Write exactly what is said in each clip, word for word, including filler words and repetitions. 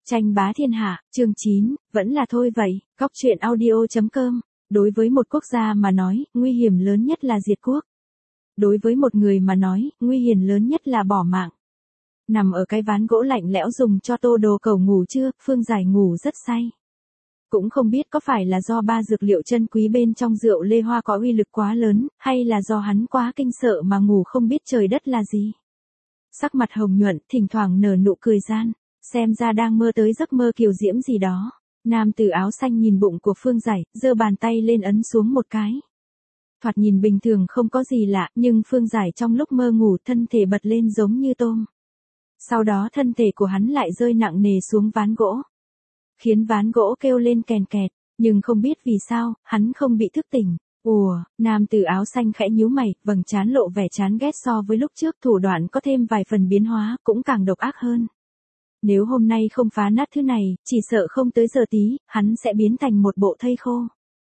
Tranh bá thiên hạ, chương chín, vẫn là thôi vậy, góc truyện audio.com. Đối với một quốc gia mà nói, nguy hiểm lớn nhất là diệt quốc. Đối với một người mà nói, nguy hiểm lớn nhất là bỏ mạng. Nằm ở cái ván gỗ lạnh lẽo dùng cho Tô Đồ Cẩu ngủ trưa, Phương Giải ngủ rất say. Cũng không biết có phải là do ba dược liệu chân quý bên trong rượu lê hoa có uy lực quá lớn, hay là do hắn quá kinh sợ mà ngủ không biết trời đất là gì. Sắc mặt hồng nhuận, thỉnh thoảng nở nụ cười gian, xem ra đang mơ tới giấc mơ kiều diễm gì đó. Nam tử áo xanh nhìn bụng của Phương Giải, giơ bàn tay lên ấn xuống một cái. Thoạt nhìn bình thường không có gì lạ, nhưng Phương Giải trong lúc mơ ngủ thân thể bật lên giống như tôm. Sau đó thân thể của hắn lại rơi nặng nề xuống ván gỗ. Khiến ván gỗ kêu lên kèn kẹt, nhưng không biết vì sao, hắn không bị thức tỉnh. Ùa, nam tử áo xanh khẽ nhíu mày, vầng trán lộ vẻ chán ghét so với lúc trước, thủ đoạn có thêm vài phần biến hóa, cũng càng độc ác hơn. Nếu hôm nay không phá nát thứ này, chỉ sợ không tới giờ tí, hắn sẽ biến thành một bộ thây khô.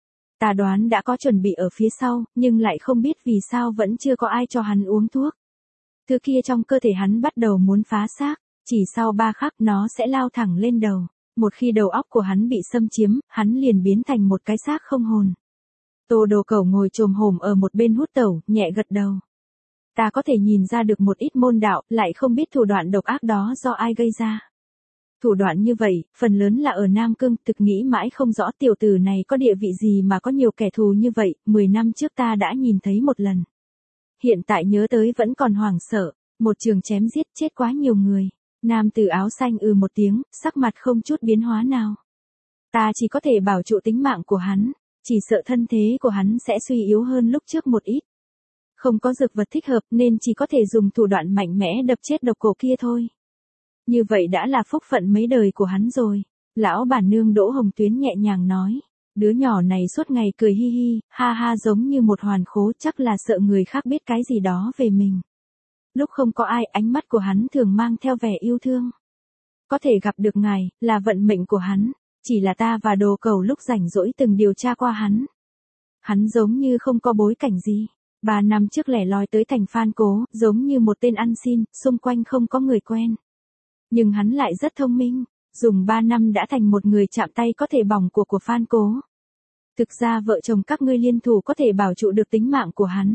Ta đoán đã có chuẩn bị ở phía sau, nhưng lại không biết vì sao vẫn chưa có ai cho hắn uống thuốc. Thứ kia trong cơ thể hắn bắt đầu muốn phá xác, chỉ sau ba khắc nó sẽ lao thẳng lên đầu. Một khi đầu óc của hắn bị xâm chiếm, hắn liền biến thành một cái xác không hồn. Tô Đồ Cẩu ngồi chồm hổm ở một bên hút tẩu, nhẹ gật đầu. Ta có thể nhìn ra được một ít môn đạo, lại không biết thủ đoạn độc ác đó do ai gây ra. Thủ đoạn như vậy, phần lớn là ở Nam Cương, thực nghĩ mãi không rõ tiểu tử này có địa vị gì mà có nhiều kẻ thù như vậy, mười năm trước ta đã nhìn thấy một lần. Hiện tại nhớ tới vẫn còn hoảng sợ, một trường chém giết chết quá nhiều người. Nam tử áo xanh ừ một tiếng, sắc mặt không chút biến hóa nào. Ta chỉ có thể bảo trụ tính mạng của hắn, chỉ sợ thân thế của hắn sẽ suy yếu hơn lúc trước một ít. Không có dược vật thích hợp nên chỉ có thể dùng thủ đoạn mạnh mẽ đập chết độc cổ kia thôi. Như vậy đã là phúc phận mấy đời của hắn rồi. Lão bản nương Đỗ Hồng Tuyến nhẹ nhàng nói. Đứa nhỏ này suốt ngày cười hi hi, ha ha giống như một hoàn khố, chắc là sợ người khác biết cái gì đó về mình. Lúc không có ai, ánh mắt của hắn thường mang theo vẻ yêu thương. Có thể gặp được ngài, là vận mệnh của hắn. Chỉ là ta và Đồ Cẩu lúc rảnh rỗi từng điều tra qua hắn. Hắn giống như không có bối cảnh gì. Ba năm trước lẻ loi tới thành Phan Cố, giống như một tên ăn xin, xung quanh không có người quen. Nhưng hắn lại rất thông minh, dùng ba năm đã thành một người chạm tay có thể bỏng của của Phan Cố. Thực ra vợ chồng các ngươi liên thủ có thể bảo trụ được tính mạng của hắn.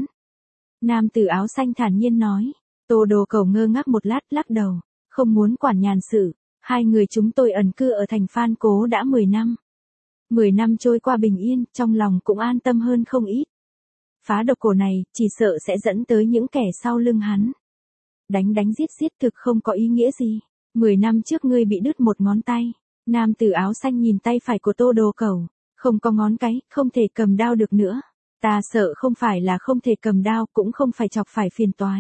Nam tử áo xanh thản nhiên nói. Tô Đồ Cẩu ngơ ngác một lát, lắc đầu, không muốn quản nhàn sự. Hai người chúng tôi ẩn cư ở thành Phan Cố đã mười năm. Mười năm trôi qua bình yên, trong lòng cũng an tâm hơn không ít. Phá độc cổ này, chỉ sợ sẽ dẫn tới những kẻ sau lưng hắn. Đánh đánh giết giết thực không có ý nghĩa gì. Mười năm trước ngươi bị đứt một ngón tay. Nam tử áo xanh nhìn tay phải của Tô Đồ Cẩu. Không có ngón cái, không thể cầm đao được nữa. Ta sợ không phải là không thể cầm đao, cũng không phải chọc phải phiền toái.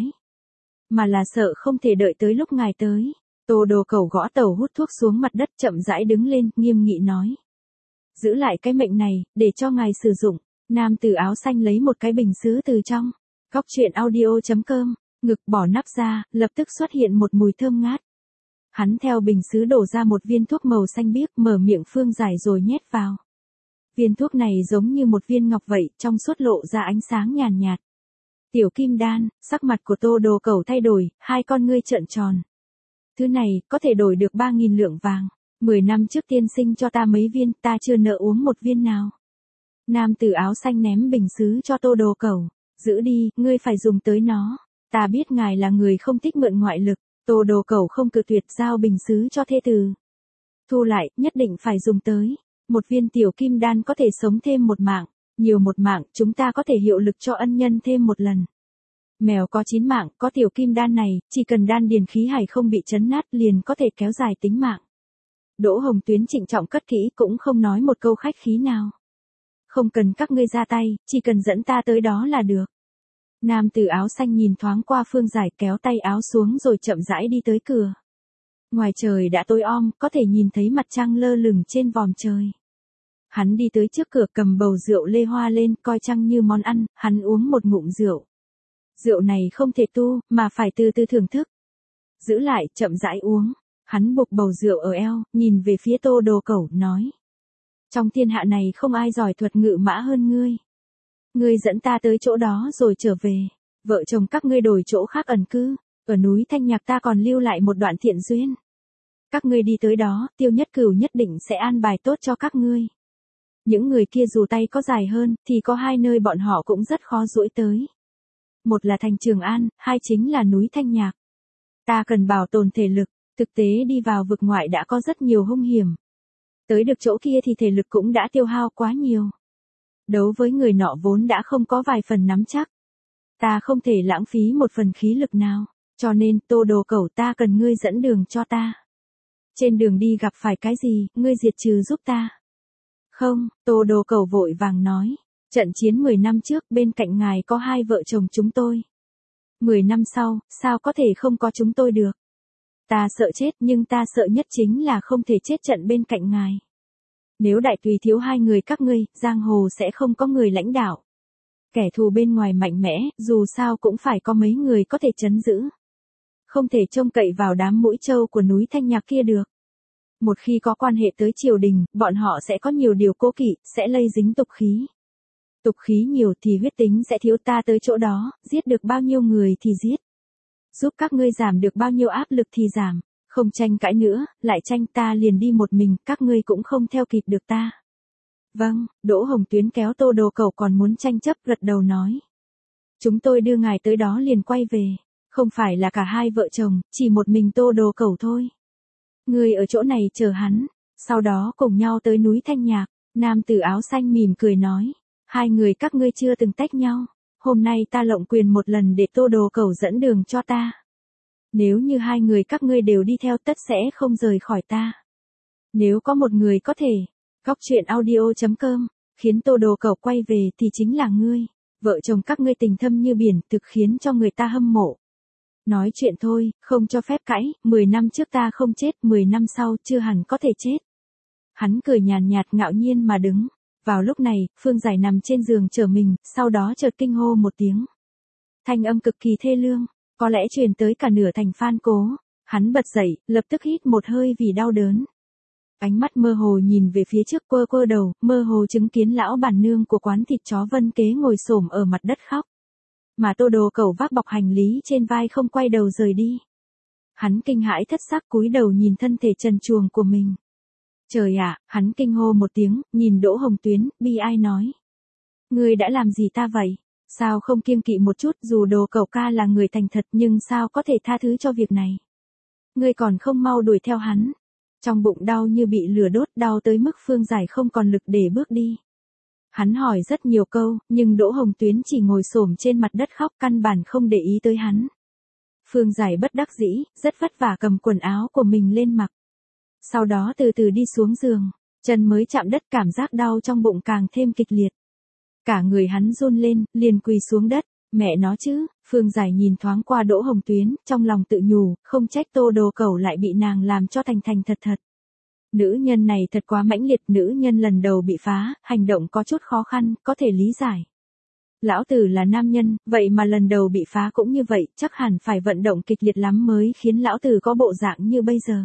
Mà là sợ không thể đợi tới lúc ngài tới. Tô Đồ Cẩu gõ tàu hút thuốc xuống mặt đất, chậm rãi đứng lên, nghiêm nghị nói. Giữ lại cái mệnh này, để cho ngài sử dụng. Nam tử áo xanh lấy một cái bình sứ từ trong. Góc truyện audio.com, ngực bỏ nắp ra, lập tức xuất hiện một mùi thơm ngát. Hắn theo bình sứ đổ ra một viên thuốc màu xanh biếc, mở miệng Phương Giải rồi nhét vào. Viên thuốc này giống như một viên ngọc vậy, trong suốt lộ ra ánh sáng nhàn nhạt. Tiểu kim đan, sắc mặt của Tô Đồ Cẩu thay đổi, hai con ngươi trợn tròn. Thứ này, có thể đổi được ba nghìn lượng vàng. Mười năm trước tiên sinh cho ta mấy viên, ta chưa nợ uống một viên nào. Nam tử áo xanh ném bình sứ cho Tô Đồ Cẩu. Giữ đi, ngươi phải dùng tới nó. Ta biết ngài là người không thích mượn ngoại lực. Tô Đồ Cẩu không cự tuyệt, giao bình sứ cho thê tử. Thu lại, nhất định phải dùng tới. Một viên tiểu kim đan có thể sống thêm một mạng. Nhiều một mạng, chúng ta có thể hiệu lực cho ân nhân thêm một lần. Mèo có chín mạng, có tiểu kim đan này, chỉ cần đan điền khí hải không bị chấn nát liền có thể kéo dài tính mạng. Đỗ Hồng Tuyến trịnh trọng cất kỹ, cũng không nói một câu khách khí nào. Không cần các ngươi ra tay, chỉ cần dẫn ta tới đó là được. Nam tử áo xanh nhìn thoáng qua Phương Giải, kéo tay áo xuống rồi chậm rãi đi tới cửa. Ngoài trời đã tối om, có thể nhìn thấy mặt trăng lơ lửng trên vòm trời. Hắn đi tới trước cửa, cầm bầu rượu lê hoa lên, coi trăng như món ăn, hắn uống một ngụm rượu. Rượu này không thể tu, mà phải từ từ thưởng thức. Giữ lại, chậm rãi uống. Hắn buộc bầu rượu ở eo, nhìn về phía Tô Đồ Cẩu, nói. Trong thiên hạ này không ai giỏi thuật ngự mã hơn ngươi. Ngươi dẫn ta tới chỗ đó rồi trở về. Vợ chồng các ngươi đổi chỗ khác ẩn cư. Ở núi Thanh Nhạc ta còn lưu lại một đoạn thiện duyên. Các ngươi đi tới đó, Tiêu Nhất Cửu nhất định sẽ an bài tốt cho các ngươi. Những người kia dù tay có dài hơn, thì có hai nơi bọn họ cũng rất khó duỗi tới. Một là thành Trường An, hai chính là núi Thanh Nhạc. Ta cần bảo tồn thể lực, thực tế đi vào vực ngoại đã có rất nhiều hung hiểm. Tới được chỗ kia thì thể lực cũng đã tiêu hao quá nhiều. Đấu với người nọ vốn đã không có vài phần nắm chắc. Ta không thể lãng phí một phần khí lực nào, cho nên Tô Đồ Cẩu ta cần ngươi dẫn đường cho ta. Trên đường đi gặp phải cái gì, ngươi diệt trừ giúp ta. Không, Tô Đồ Cẩu vội vàng nói, trận chiến mười năm trước bên cạnh ngài có hai vợ chồng chúng tôi. mười năm sau, sao có thể không có chúng tôi được? Ta sợ chết nhưng ta sợ nhất chính là không thể chết trận bên cạnh ngài. Nếu đại tùy thiếu hai người các ngươi, giang hồ sẽ không có người lãnh đạo. Kẻ thù bên ngoài mạnh mẽ, dù sao cũng phải có mấy người có thể trấn giữ. Không thể trông cậy vào đám mũi trâu của núi Thanh Nhạc kia được. Một khi có quan hệ tới triều đình, bọn họ sẽ có nhiều điều cố kỵ, sẽ lây dính tục khí. Tục khí nhiều thì huyết tính sẽ thiếu, ta tới chỗ đó, giết được bao nhiêu người thì giết. Giúp các ngươi giảm được bao nhiêu áp lực thì giảm, không tranh cãi nữa, lại tranh ta liền đi một mình, các ngươi cũng không theo kịp được ta. Vâng, Đỗ Hồng Tuyến kéo Tô Đồ Cẩu còn muốn tranh chấp, gật đầu nói. Chúng tôi đưa ngài tới đó liền quay về, không phải là cả hai vợ chồng, chỉ một mình Tô Đồ Cẩu thôi. Ngươi ở chỗ này chờ hắn, sau đó cùng nhau tới núi Thanh Nhạc. Nam tử áo xanh mỉm cười nói, hai người các ngươi chưa từng tách nhau, hôm nay ta lộng quyền một lần để Tô Đồ Cẩu dẫn đường cho ta. Nếu như hai người các ngươi đều đi theo tất sẽ không rời khỏi ta. Nếu có một người có thể, góc truyện audio chấm com, khiến Tô Đồ Cẩu quay về thì chính là ngươi, vợ chồng các ngươi tình thâm như biển, thực khiến cho người ta hâm mộ. Nói chuyện thôi, không cho phép cãi, mười năm trước ta không chết, mười năm sau chưa hẳn có thể chết. Hắn cười nhàn nhạt ngạo nhiên mà đứng. Vào lúc này, Phương Giải nằm trên giường chờ mình, sau đó chợt kinh hô một tiếng. Thanh âm cực kỳ thê lương, có lẽ truyền tới cả nửa thành Phan Cố. Hắn bật dậy, lập tức hít một hơi vì đau đớn. Ánh mắt mơ hồ nhìn về phía trước, quơ quơ đầu, mơ hồ chứng kiến lão bản nương của quán thịt chó Vân Kế ngồi xổm ở mặt đất khóc. Mà Tô Đồ Cẩu vác bọc hành lý trên vai không quay đầu rời đi. Hắn kinh hãi thất sắc cúi đầu nhìn thân thể trần truồng của mình. Trời ạ, hắn kinh hô một tiếng, nhìn Đỗ Hồng Tuyến, bi ai nói. Ngươi đã làm gì ta vậy? Sao không kiêng kỵ một chút, dù Đồ Cẩu ca là người thành thật nhưng sao có thể tha thứ cho việc này? Ngươi còn không mau đuổi theo hắn. Trong bụng đau như bị lửa đốt, đau tới mức Phương Giải không còn lực để bước đi. Hắn hỏi rất nhiều câu, nhưng Đỗ Hồng Tuyến chỉ ngồi xổm trên mặt đất khóc, căn bản không để ý tới hắn. Phương Giải bất đắc dĩ, rất vất vả cầm quần áo của mình lên mặc. Sau đó từ từ đi xuống giường, chân mới chạm đất cảm giác đau trong bụng càng thêm kịch liệt. Cả người hắn run lên, liền quỳ xuống đất, mẹ nó chứ, Phương Giải nhìn thoáng qua Đỗ Hồng Tuyến, trong lòng tự nhủ, không trách Tô Đồ Cẩu lại bị nàng làm cho thành thành thật thật. Nữ nhân này thật quá mãnh liệt, nữ nhân lần đầu bị phá, hành động có chút khó khăn, có thể lý giải. Lão tử là nam nhân, vậy mà lần đầu bị phá cũng như vậy, chắc hẳn phải vận động kịch liệt lắm mới khiến lão tử có bộ dạng như bây giờ.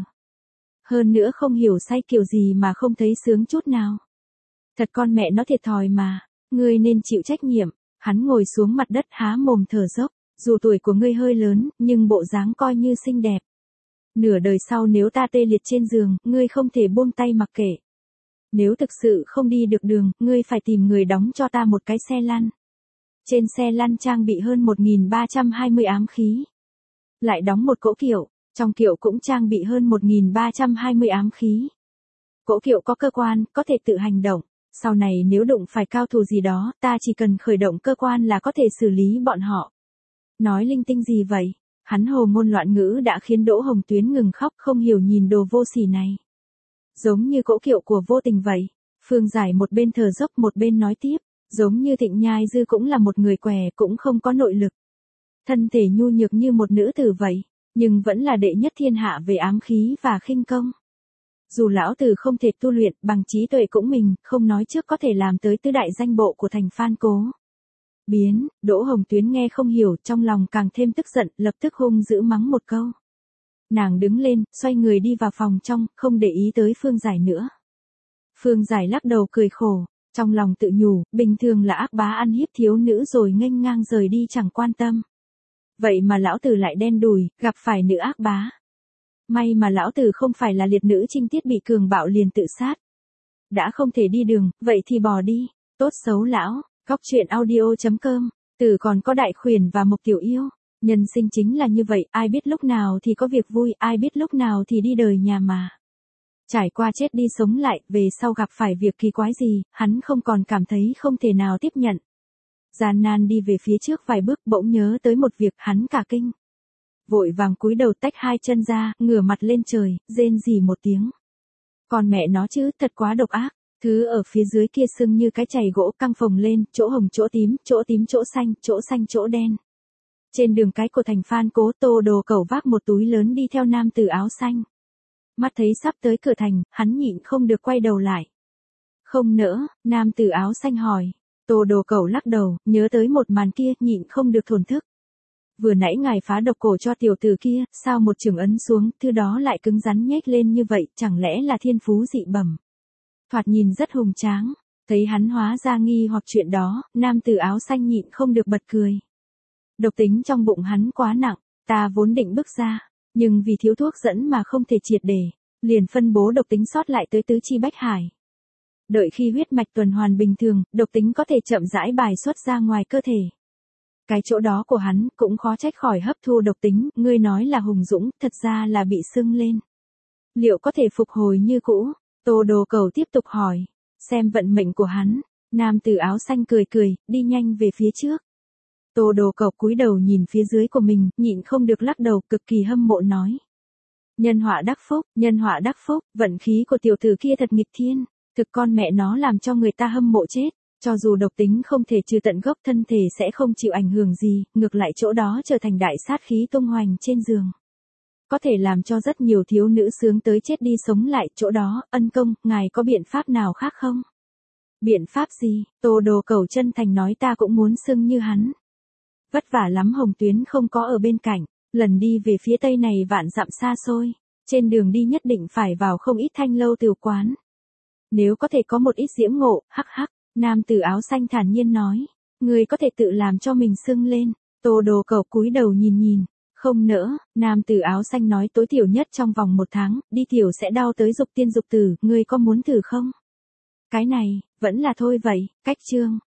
Hơn nữa không hiểu say kiểu gì mà không thấy sướng chút nào. Thật con mẹ nó thiệt thòi mà, ngươi nên chịu trách nhiệm. Hắn ngồi xuống mặt đất há mồm thở dốc, dù tuổi của ngươi hơi lớn, nhưng bộ dáng coi như xinh đẹp. Nửa đời sau nếu ta tê liệt trên giường, ngươi không thể buông tay mặc kệ. Nếu thực sự không đi được đường, ngươi phải tìm người đóng cho ta một cái xe lăn. Trên xe lăn trang bị hơn một nghìn ba trăm hai mươi ám khí. Lại đóng một cỗ kiệu, trong kiệu cũng trang bị hơn một nghìn ba trăm hai mươi ám khí. Cỗ kiệu có cơ quan, có thể tự hành động. Sau này nếu đụng phải cao thủ gì đó, ta chỉ cần khởi động cơ quan là có thể xử lý bọn họ. Nói linh tinh gì vậy? Hắn hồ ngôn loạn ngữ đã khiến Đỗ Hồng Tuyến ngừng khóc, không hiểu nhìn đồ vô sỉ này. Giống như cỗ kiệu của vô tình vậy. Phương Giải một bên thở dốc một bên nói tiếp, giống như Thịnh Nhai Dư cũng là một người què, cũng không có nội lực. Thân thể nhu nhược như một nữ tử vậy, nhưng vẫn là đệ nhất thiên hạ về ám khí và khinh công. Dù lão tử không thể tu luyện, bằng trí tuệ cũng mình, không nói trước có thể làm tới tứ đại danh bộ của thành Phan Cố. Biến, Đỗ Hồng Tuyến nghe không hiểu, trong lòng càng thêm tức giận, lập tức hung dữ mắng một câu. Nàng đứng lên, xoay người đi vào phòng trong, không để ý tới Phương Giải nữa. Phương Giải lắc đầu cười khổ, trong lòng tự nhủ, bình thường là ác bá ăn hiếp thiếu nữ rồi nghênh ngang rời đi chẳng quan tâm. Vậy mà lão tử lại đen đủi, gặp phải nữ ác bá. May mà lão tử không phải là liệt nữ trinh tiết bị cường bạo liền tự sát. Đã không thể đi đường, vậy thì bỏ đi. Tốt xấu lão, góc truyện audio.com, tử còn có Đại Khuyển và Mộc Tiểu Yêu. Nhân sinh chính là như vậy, ai biết lúc nào thì có việc vui, ai biết lúc nào thì đi đời nhà mà. Trải qua chết đi sống lại, về sau gặp phải việc kỳ quái gì, hắn không còn cảm thấy không thể nào tiếp nhận. Gian nan đi về phía trước vài bước bỗng nhớ tới một việc, hắn cả kinh. Vội vàng cúi đầu tách hai chân ra, ngửa mặt lên trời, rên rỉ một tiếng. Còn mẹ nó chứ, thật quá độc ác. Thứ ở phía dưới kia sưng như cái chày gỗ căng phồng lên, chỗ hồng chỗ tím, chỗ tím chỗ xanh, chỗ xanh chỗ đen. Trên đường cái của thành Phan Cố, Tô Đồ Cẩu vác một túi lớn đi theo nam tử áo xanh. Mắt thấy sắp tới cửa thành, hắn nhịn không được quay đầu lại. Không nỡ, nam tử áo xanh hỏi. Tô Đồ Cẩu lắc đầu, nhớ tới một màn kia, nhịn không được thổn thức. Vừa nãy ngài phá độc cổ cho tiểu tử kia, sao một trường ấn xuống, thứ đó lại cứng rắn nhếch lên như vậy, chẳng lẽ là thiên phú dị bẩm. Thoạt nhìn rất hùng tráng, thấy hắn hóa ra nghi hoặc chuyện đó, nam tử áo xanh nhịn không được bật cười. Độc tính trong bụng hắn quá nặng, ta vốn định bước ra, nhưng vì thiếu thuốc dẫn mà không thể triệt để, liền phân bố độc tính sót lại tới tứ chi bách hải. Đợi khi huyết mạch tuần hoàn bình thường, độc tính có thể chậm rãi bài xuất ra ngoài cơ thể. Cái chỗ đó của hắn cũng khó trách khỏi hấp thu độc tính, ngươi nói là hùng dũng, thật ra là bị sưng lên. Liệu có thể phục hồi như cũ? Tô Đồ Cẩu tiếp tục hỏi, xem vận mệnh của hắn. Nam tử áo xanh cười cười, đi nhanh về phía trước. Tô Đồ Cẩu cúi đầu nhìn phía dưới của mình, nhịn không được lắc đầu, cực kỳ hâm mộ nói. Nhân họa đắc phúc, nhân họa đắc phúc, vận khí của tiểu tử kia thật nghịch thiên, thực con mẹ nó làm cho người ta hâm mộ chết. Cho dù độc tính không thể trừ tận gốc, thân thể sẽ không chịu ảnh hưởng gì, ngược lại chỗ đó trở thành đại sát khí tung hoành trên giường. Có thể làm cho rất nhiều thiếu nữ sướng tới chết đi sống lại, chỗ đó, ân công, ngài có biện pháp nào khác không? Biện pháp gì? Tô Đồ Cẩu chân thành nói, ta cũng muốn sưng như hắn. Vất vả lắm Hồng Tuyến không có ở bên cạnh, lần đi về phía tây này vạn dặm xa xôi, trên đường đi nhất định phải vào không ít thanh lâu tiểu quán. Nếu có thể có một ít diễm ngộ, hắc hắc. Nam tử áo xanh thản nhiên nói, người có thể tự làm cho mình sưng lên. Tô Đồ Cẩu cúi đầu nhìn nhìn, không nỡ. Nam tử áo xanh nói, tối thiểu nhất trong vòng một tháng, đi tiểu sẽ đau tới dục tiên dục tử, ngươi có muốn thử không? Cái này, vẫn là thôi vậy. Cách chương.